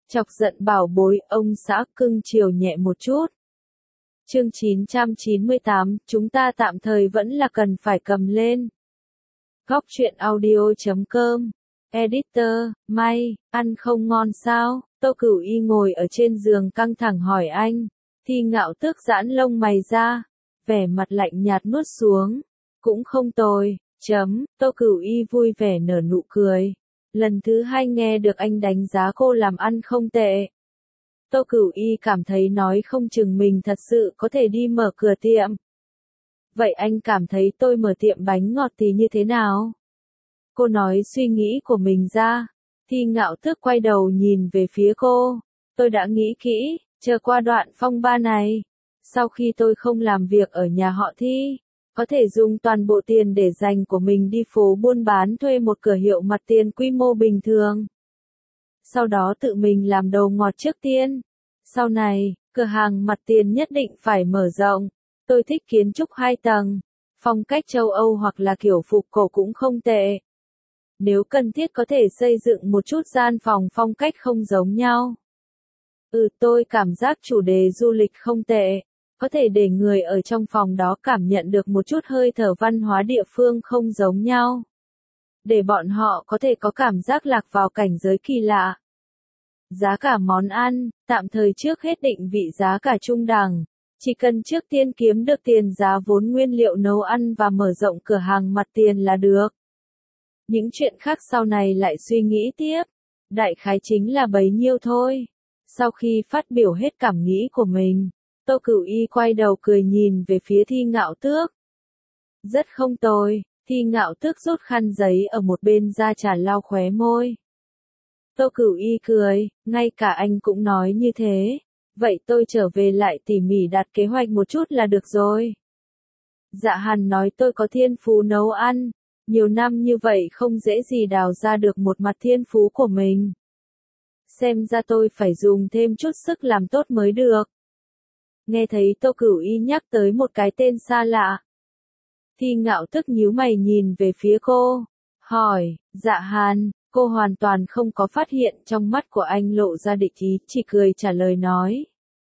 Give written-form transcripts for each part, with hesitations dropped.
Chọc giận bảo bối, ông xã cưng chiều nhẹ một chút. Chương 998, chúng ta tạm thời vẫn là cần phải cầm lên. Góc truyện audio.com. Editor, May, ăn không ngon sao? Tô Cửu Y ngồi ở trên giường căng thẳng hỏi anh. Thi Ngạo Tước giãn lông mày ra, vẻ mặt lạnh nhạt nuốt xuống. Cũng không tồi, Tô Cửu Y vui vẻ nở nụ cười. Lần thứ hai nghe được anh đánh giá cô làm ăn không tệ. Tô Cửu Y cảm thấy nói không chừng mình thật sự có thể đi mở cửa tiệm. Vậy anh cảm thấy tôi mở tiệm bánh ngọt thì như thế nào? Cô nói suy nghĩ của mình ra. Thi Ngạo Tước quay đầu nhìn về phía cô. Tôi đã nghĩ kỹ, chờ qua đoạn phong ba này. Sau khi tôi không làm việc ở nhà họ Thi, có thể dùng toàn bộ tiền để dành của mình đi phố buôn bán thuê một cửa hiệu mặt tiền quy mô bình thường. Sau đó tự mình làm đồ ngọt trước tiên. Sau này, cửa hàng mặt tiền nhất định phải mở rộng. Tôi thích kiến trúc 2 tầng, phong cách châu Âu hoặc là kiểu phục cổ cũng không tệ. Nếu cần thiết có thể xây dựng một chút gian phòng phong cách không giống nhau. Tôi cảm giác chủ đề du lịch không tệ. Có thể để người ở trong phòng đó cảm nhận được một chút hơi thở văn hóa địa phương không giống nhau. Để bọn họ có thể có cảm giác lạc vào cảnh giới kỳ lạ. Giá cả món ăn, tạm thời trước hết định vị giá cả trung đẳng. Chỉ cần trước tiên kiếm được tiền giá vốn nguyên liệu nấu ăn và mở rộng cửa hàng mặt tiền là được. Những chuyện khác sau này lại suy nghĩ tiếp. Đại khái chính là bấy nhiêu thôi. Sau khi phát biểu hết cảm nghĩ của mình, Tô Cửu Y quay đầu cười nhìn về phía Thi Ngạo Tước. Rất không tồi, Thi Ngạo Tước rút khăn giấy ở một bên ra trà lau khóe môi. Tô Cửu Y cười, ngay cả anh cũng nói như thế. Vậy tôi trở về lại tỉ mỉ đặt kế hoạch một chút là được rồi. Dạ Hàn nói tôi có thiên phú nấu ăn. Nhiều năm như vậy không dễ gì đào ra được một mặt thiên phú của mình. Xem ra tôi phải dùng thêm chút sức làm tốt mới được. Nghe thấy Tô Cửu Y nhắc tới một cái tên xa lạ. Thi Ngạo Tước nhíu mày nhìn về phía cô. Hỏi, Dạ Hàn, cô hoàn toàn không có phát hiện trong mắt của anh lộ ra địch ý, chỉ cười trả lời nói.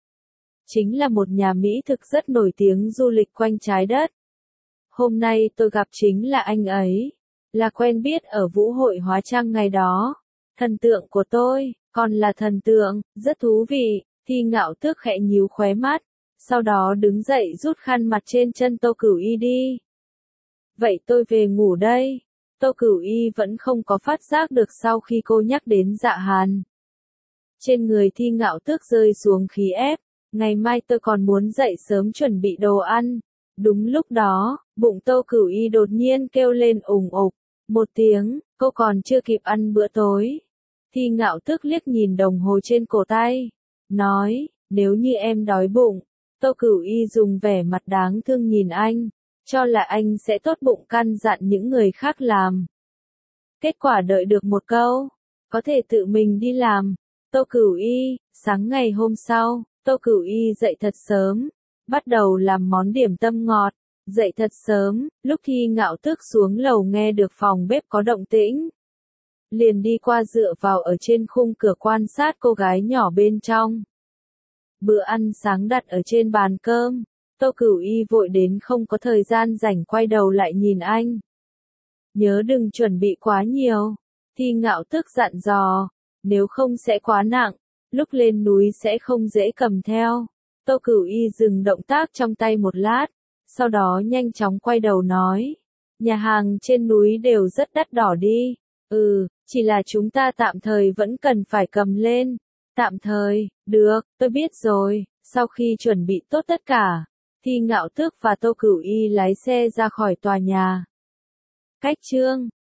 Chính là một nhà mỹ thực rất nổi tiếng du lịch quanh trái đất. Hôm nay tôi gặp chính là anh ấy. Là quen biết ở vũ hội hóa trang ngày đó. Thần tượng của tôi, còn là thần tượng, rất thú vị. Thi Ngạo Tước khẽ nhíu khóe mắt. Sau đó đứng dậy rút khăn mặt trên chân Tô Cửu Y đi. Vậy tôi về ngủ đây. Tô Cửu Y vẫn không có phát giác được sau khi cô nhắc đến Dạ Hàn. Trên người Thi Ngạo Tước rơi xuống khí ép. Ngày mai tôi còn muốn dậy sớm chuẩn bị đồ ăn. Đúng lúc đó, bụng Tô Cửu Y đột nhiên kêu lên ủng ục. Một tiếng, cô còn chưa kịp ăn bữa tối. Thi Ngạo Tước liếc nhìn đồng hồ trên cổ tay. Nói, nếu như em đói bụng. Tô Cửu Y dùng vẻ mặt đáng thương nhìn anh. Cho là anh sẽ tốt bụng căn dặn những người khác làm. Kết quả đợi được một câu. Có thể tự mình đi làm. Tô Cửu Y, sáng ngày hôm sau, Tô Cửu Y dậy thật sớm. Bắt đầu làm món điểm tâm ngọt. Dậy thật sớm, lúc Thi Ngạo Tước xuống lầu nghe được phòng bếp có động tĩnh. Liền đi qua dựa vào ở trên khung cửa quan sát cô gái nhỏ bên trong. Bữa ăn sáng đặt ở trên bàn cơm. Tô Cửu Y vội đến không có thời gian rảnh quay đầu lại nhìn anh. Nhớ đừng chuẩn bị quá nhiều. Thi Ngạo Tước dặn dò. Nếu không sẽ quá nặng. Lúc lên núi sẽ không dễ cầm theo. Tô Cửu Y dừng động tác trong tay một lát. Sau đó nhanh chóng quay đầu nói. Nhà hàng trên núi đều rất đắt đỏ đi. Chỉ là chúng ta tạm thời vẫn cần phải cầm lên. Tạm thời, được, tôi biết rồi. Sau khi chuẩn bị tốt tất cả, Thi Ngạo Tước và Tô Cửu Y lái xe ra khỏi tòa nhà. Cách chương